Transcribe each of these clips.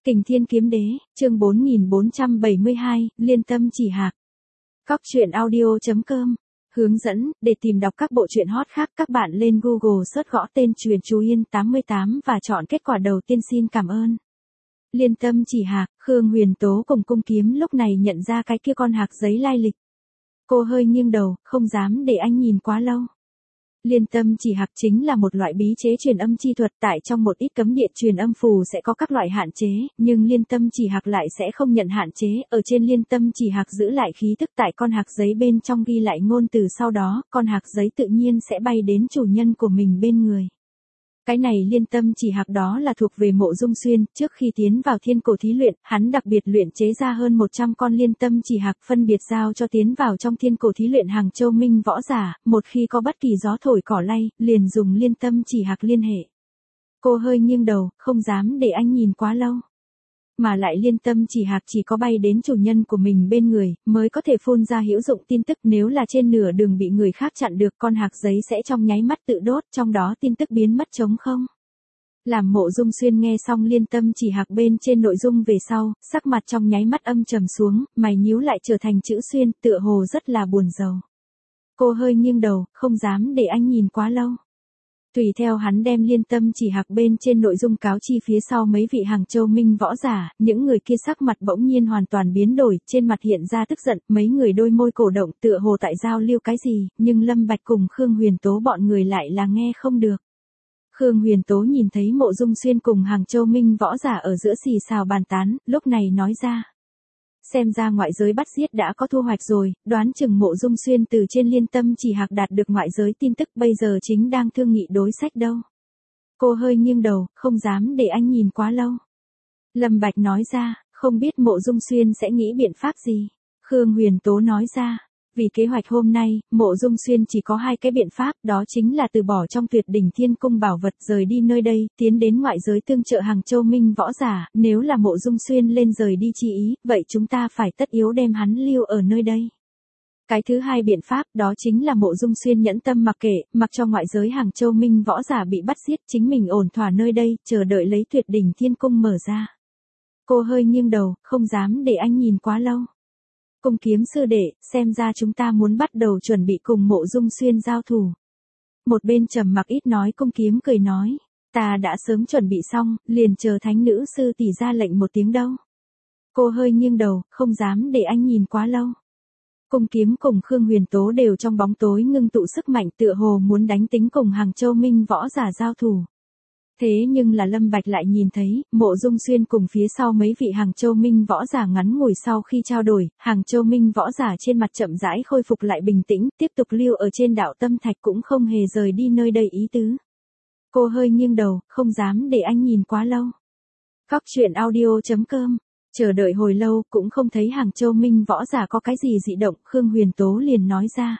Kình Thiên Kiếm Đế, chương 4472, Liên Tâm Chỉ Hạc. Cóc truyện audio.com. Hướng dẫn, để tìm đọc các bộ truyện hot khác các bạn lên Google search gõ tên Truyện Chú Yên 88 và chọn kết quả đầu tiên xin cảm ơn. Liên Tâm Chỉ Hạc, Khương Huyền Tố cùng cung kiếm lúc này nhận ra cái kia con hạc giấy lai lịch. Cô hơi nghiêng đầu, không dám để anh nhìn quá lâu. Liên Tâm Chỉ Hạc chính là một loại bí chế truyền âm chi thuật, tại trong một ít cấm địa truyền âm phù sẽ có các loại hạn chế, nhưng Liên Tâm Chỉ Hạc lại sẽ không nhận hạn chế, ở trên Liên Tâm Chỉ Hạc giữ lại khí thức tại con hạc giấy bên trong ghi lại ngôn từ, sau đó, con hạc giấy tự nhiên sẽ bay đến chủ nhân của mình bên người. Cái này Liên Tâm Chỉ Hạc đó là thuộc về Mộ Dung Xuyên, trước khi tiến vào Thiên Cổ thí luyện, hắn đặc biệt luyện chế ra hơn 100 con Liên Tâm Chỉ Hạc phân biệt giao cho tiến vào trong Thiên Cổ thí luyện Hàng Châu Minh võ giả, một khi có bất kỳ gió thổi cỏ lay, liền dùng Liên Tâm Chỉ Hạc liên hệ. Cô hơi nghiêng đầu, không dám để anh nhìn quá lâu. Mà lại Liên Tâm Chỉ Hạc chỉ có bay đến chủ nhân của mình bên người, mới có thể phun ra hữu dụng tin tức, nếu là trên nửa đường bị người khác chặn được, con hạc giấy sẽ trong nháy mắt tự đốt, trong đó tin tức biến mất trống không. Làm Mộ Dung Xuyên nghe xong Liên Tâm Chỉ Hạc bên trên nội dung về sau, sắc mặt trong nháy mắt âm trầm xuống, mày nhíu lại trở thành chữ xuyên, tựa hồ rất là buồn rầu. Cô hơi nghiêng đầu, không dám để anh nhìn quá lâu. Tùy theo hắn đem Liên Tâm Chỉ Hạc bên trên nội dung cáo chi phía sau mấy vị Hàng Châu Minh võ giả, những người kia sắc mặt bỗng nhiên hoàn toàn biến đổi, trên mặt hiện ra tức giận, mấy người đôi môi cổ động tựa hồ tại giao lưu cái gì, nhưng Lâm Bạch cùng Khương Huyền Tố bọn người lại là nghe không được. Khương Huyền Tố nhìn thấy Mộ Dung Xuyên cùng Hàng Châu Minh võ giả ở giữa xì xào bàn tán, lúc này nói ra. Xem ra ngoại giới bắt giết đã có thu hoạch rồi, đoán chừng Mộ Dung Xuyên từ trên Liên Tâm Chỉ Hạc đạt được ngoại giới tin tức, bây giờ chính đang thương nghị đối sách đâu. Cô hơi nghiêng đầu, không dám để anh nhìn quá lâu. Lâm Bạch nói ra, không biết Mộ Dung Xuyên sẽ nghĩ biện pháp gì. Khương Huyền Tố nói ra, vì kế hoạch hôm nay, Mộ Dung Xuyên chỉ có hai cái biện pháp, đó chính là từ bỏ trong Tuyệt Đỉnh Thiên Cung bảo vật rời đi nơi đây, tiến đến ngoại giới tương trợ Hàng Châu Minh võ giả, nếu là Mộ Dung Xuyên lên rời đi chi ý, vậy chúng ta phải tất yếu đem hắn lưu ở nơi đây. Cái thứ hai biện pháp, đó chính là Mộ Dung Xuyên nhẫn tâm mặc kệ, mặc cho ngoại giới Hàng Châu Minh võ giả bị bắt giết, chính mình ổn thỏa nơi đây, chờ đợi lấy Tuyệt Đỉnh Thiên Cung mở ra. Cô hơi nghiêng đầu, không dám để anh nhìn quá lâu. Cung kiếm sư đệ, xem ra chúng ta muốn bắt đầu chuẩn bị cùng Mộ Dung Xuyên giao thủ. Một bên trầm mặc ít nói cung kiếm cười nói, ta đã sớm chuẩn bị xong, liền chờ thánh nữ sư tỷ ra lệnh một tiếng đâu. Cô hơi nghiêng đầu, không dám để anh nhìn quá lâu. Cung kiếm cùng Khương Huyền Tố đều trong bóng tối ngưng tụ sức mạnh, tựa hồ muốn đánh tính cùng Hàng Châu Minh võ giả giao thủ. Thế nhưng là Lâm Bạch lại nhìn thấy, Mộ Dung Xuyên cùng phía sau mấy vị Hàng Châu Minh võ giả ngắn ngủi sau khi trao đổi, Hàng Châu Minh võ giả trên mặt chậm rãi khôi phục lại bình tĩnh, tiếp tục lưu ở trên đạo tâm thạch cũng không hề rời đi nơi đây ý tứ. Cô hơi nghiêng đầu, không dám để anh nhìn quá lâu. Cóc truyện audio.com. Chờ đợi hồi lâu, cũng không thấy Hàng Châu Minh võ giả có cái gì dị động, Khương Huyền Tố liền nói ra.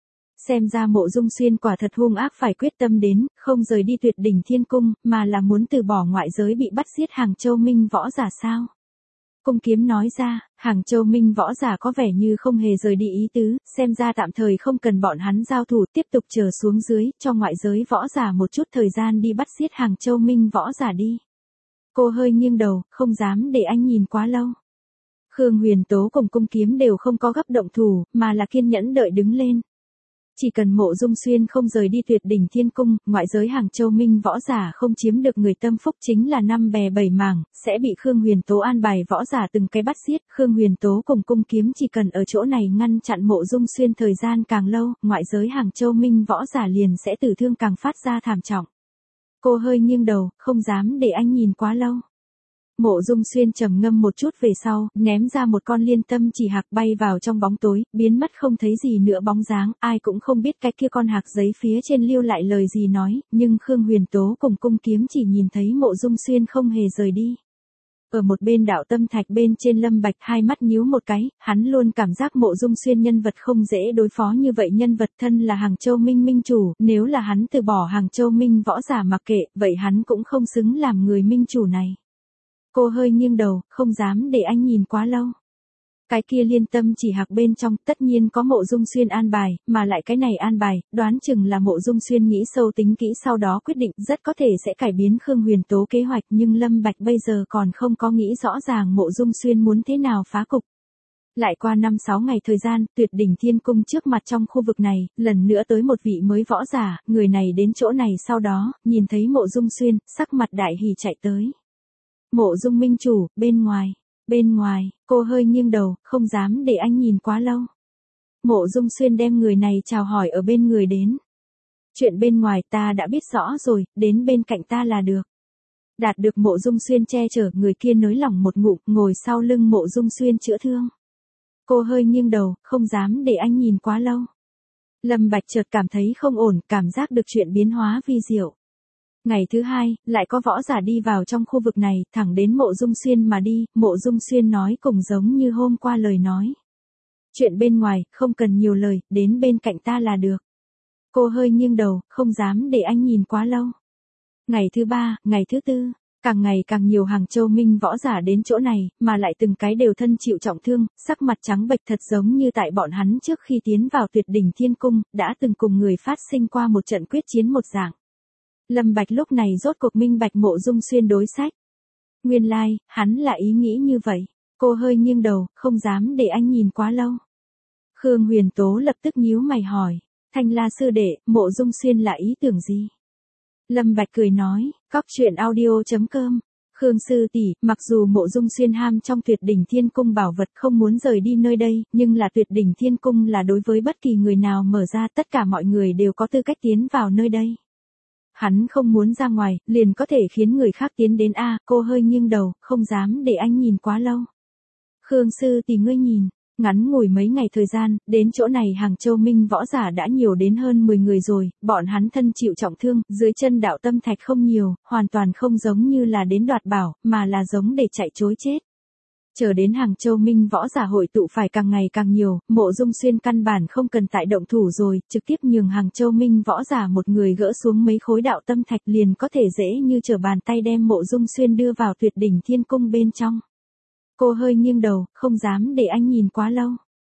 Xem ra Mộ Dung Xuyên quả thật hung ác, phải quyết tâm đến, không rời đi Tuyệt Đỉnh Thiên Cung, mà là muốn từ bỏ ngoại giới bị bắt giết Hàng Châu Minh võ giả sao? Cung kiếm nói ra, Hàng Châu Minh võ giả có vẻ như không hề rời đi ý tứ, xem ra tạm thời không cần bọn hắn giao thủ, tiếp tục chờ xuống dưới, cho ngoại giới võ giả một chút thời gian đi bắt giết Hàng Châu Minh võ giả đi. Cô hơi nghiêng đầu, không dám để anh nhìn quá lâu. Khương Huyền Tố cùng cung kiếm đều không có gấp động thủ, mà là kiên nhẫn đợi đứng lên. Chỉ cần Mộ Dung Xuyên không rời đi Tuyệt Đỉnh Thiên Cung, ngoại giới Hàng Châu Minh võ giả không chiếm được người tâm phúc chính là năm bè bảy mảng, sẽ bị Khương Huyền Tố an bài võ giả từng cái bắt giết. Khương Huyền Tố cùng cung kiếm chỉ cần ở chỗ này ngăn chặn Mộ Dung Xuyên thời gian càng lâu, ngoại giới Hàng Châu Minh võ giả liền sẽ tử thương càng phát ra thảm trọng. Cô hơi nghiêng đầu, không dám để anh nhìn quá lâu. Mộ Dung Xuyên trầm ngâm một chút về sau, ném ra một con Liên Tâm Chỉ Hạc bay vào trong bóng tối, biến mất không thấy gì nữa bóng dáng, ai cũng không biết cái kia con hạc giấy phía trên lưu lại lời gì nói, nhưng Khương Huyền Tố cùng cung kiếm chỉ nhìn thấy Mộ Dung Xuyên không hề rời đi. Ở một bên đạo tâm thạch bên trên Lâm Bạch hai mắt nhíu một cái, hắn luôn cảm giác Mộ Dung Xuyên nhân vật không dễ đối phó như vậy, nhân vật thân là Hàng Châu Minh minh chủ, nếu là hắn từ bỏ Hàng Châu Minh võ giả mặc kệ, vậy hắn cũng không xứng làm người minh chủ này. Cô hơi nghiêng đầu, không dám để anh nhìn quá lâu. Cái kia Liên Tâm Chỉ Hạc bên trong tất nhiên có Mộ Dung Xuyên an bài, mà lại cái này an bài, đoán chừng là Mộ Dung Xuyên nghĩ sâu tính kỹ sau đó quyết định rất có thể sẽ cải biến Khương Huyền Tố kế hoạch, nhưng Lâm Bạch bây giờ còn không có nghĩ rõ ràng Mộ Dung Xuyên muốn thế nào phá cục. Lại qua 5-6 ngày thời gian, Tuyệt đỉnh Thiên Cung trước mặt trong khu vực này, lần nữa tới một vị mới võ giả, người này đến chỗ này sau đó, nhìn thấy Mộ Dung Xuyên, sắc mặt đại hỉ chạy tới. Mộ Dung minh chủ, bên ngoài, cô hơi nghiêng đầu, không dám để anh nhìn quá lâu. Mộ Dung Xuyên đem người này chào hỏi ở bên người đến. Chuyện bên ngoài ta đã biết rõ rồi, đến bên cạnh ta là được. Đạt được Mộ Dung Xuyên che chở, người kia nới lỏng một ngụm, ngồi sau lưng Mộ Dung Xuyên chữa thương. Cô hơi nghiêng đầu, không dám để anh nhìn quá lâu. Lâm Bạch chợt cảm thấy không ổn, cảm giác được chuyện biến hóa vi diệu. Ngày thứ hai, lại có võ giả đi vào trong khu vực này, thẳng đến Mộ Dung Xuyên mà đi, Mộ Dung Xuyên nói cùng giống như hôm qua lời nói. Chuyện bên ngoài, không cần nhiều lời, đến bên cạnh ta là được. Cô hơi nghiêng đầu, không dám để anh nhìn quá lâu. Ngày thứ ba, ngày thứ tư, càng ngày càng nhiều Hàng Châu Minh võ giả đến chỗ này, mà lại từng cái đều thân chịu trọng thương, sắc mặt trắng bệch thật giống như tại bọn hắn trước khi tiến vào Tuyệt đỉnh Thiên Cung, đã từng cùng người phát sinh qua một trận quyết chiến một dạng. Lâm Bạch lúc này rốt cuộc minh bạch Mộ Dung Xuyên đối sách. Nguyên lai, hắn là ý nghĩ như vậy. Cô hơi nghiêng đầu, không dám để anh nhìn quá lâu. Khương Huyền Tố lập tức nhíu mày hỏi, Thanh La sư đệ, Mộ Dung Xuyên là ý tưởng gì? Lâm Bạch cười nói, cóc truyện audio.com. Khương sư tỷ, mặc dù Mộ Dung Xuyên ham trong Tuyệt đỉnh Thiên Cung bảo vật không muốn rời đi nơi đây, nhưng là Tuyệt đỉnh Thiên Cung là đối với bất kỳ người nào mở ra, tất cả mọi người đều có tư cách tiến vào nơi đây. Hắn không muốn ra ngoài, liền có thể khiến người khác tiến đến a. Cô hơi nghiêng đầu, không dám để anh nhìn quá lâu. Khương sư tỷ ngươi nhìn, ngắn ngủi mấy ngày thời gian, đến chỗ này Hàng Châu Minh võ giả đã nhiều đến hơn 10 người rồi, bọn hắn thân chịu trọng thương, dưới chân đạo tâm thạch không nhiều, hoàn toàn không giống như là đến đoạt bảo, mà là giống để chạy trối chết. Chờ đến Hàng Châu Minh võ giả hội tụ phải càng ngày càng nhiều, Mộ Dung Xuyên căn bản không cần tại động thủ rồi, trực tiếp nhường Hàng Châu Minh võ giả một người gỡ xuống mấy khối đạo tâm thạch liền có thể dễ như trở bàn tay đem Mộ Dung Xuyên đưa vào Tuyệt đỉnh Thiên Cung bên trong. Cô hơi nghiêng đầu, không dám để anh nhìn quá lâu.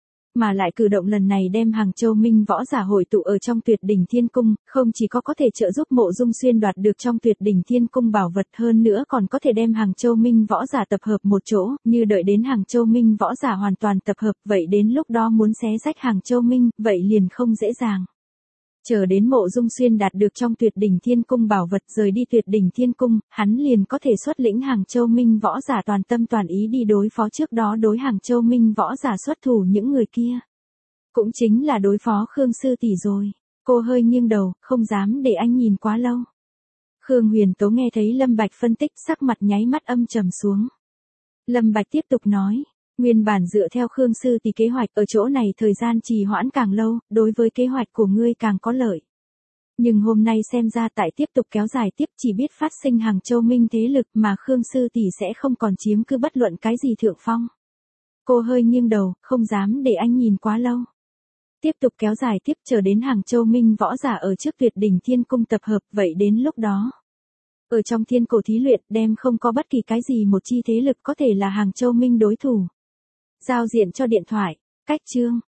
Mà lại cử động lần này đem Hàng Châu Minh võ giả hội tụ ở trong Tuyệt đỉnh Thiên Cung, không chỉ có thể trợ giúp Mộ Dung Xuyên đoạt được trong Tuyệt đỉnh Thiên Cung bảo vật, hơn nữa còn có thể đem Hàng Châu Minh võ giả tập hợp một chỗ, như đợi đến Hàng Châu Minh võ giả hoàn toàn tập hợp, vậy đến lúc đó muốn xé rách Hàng Châu Minh, vậy liền không dễ dàng. Chờ đến Mộ Dung Xuyên đạt được trong Tuyệt đỉnh Thiên Cung bảo vật rời đi Tuyệt đỉnh Thiên Cung, hắn liền có thể xuất lĩnh Hàng Châu Minh võ giả toàn tâm toàn ý đi đối phó trước đó đối Hàng Châu Minh võ giả xuất thủ những người kia. Cũng chính là đối phó Khương sư tỷ rồi. Cô hơi nghiêng đầu, không dám để anh nhìn quá lâu. Khương Huyền Tố nghe thấy Lâm Bạch phân tích, sắc mặt nháy mắt âm trầm xuống. Lâm Bạch tiếp tục nói. Nguyên bản dựa theo Khương sư tỷ kế hoạch ở chỗ này thời gian trì hoãn càng lâu, đối với kế hoạch của ngươi càng có lợi. Nhưng hôm nay xem ra tại tiếp tục kéo dài tiếp chỉ biết phát sinh Hàng Châu Minh thế lực mà Khương sư tỷ sẽ không còn chiếm cứ bất luận cái gì thượng phong. Cô hơi nghiêng đầu, không dám để anh nhìn quá lâu. Tiếp tục kéo dài tiếp chờ đến Hàng Châu Minh võ giả ở trước Tuyệt đỉnh Thiên Cung tập hợp, vậy đến lúc đó. Ở trong thiên cổ thí luyện đem không có bất kỳ cái gì một chi thế lực có thể là Hàng Châu Minh đối thủ. Giao diện cho điện thoại, cách chương.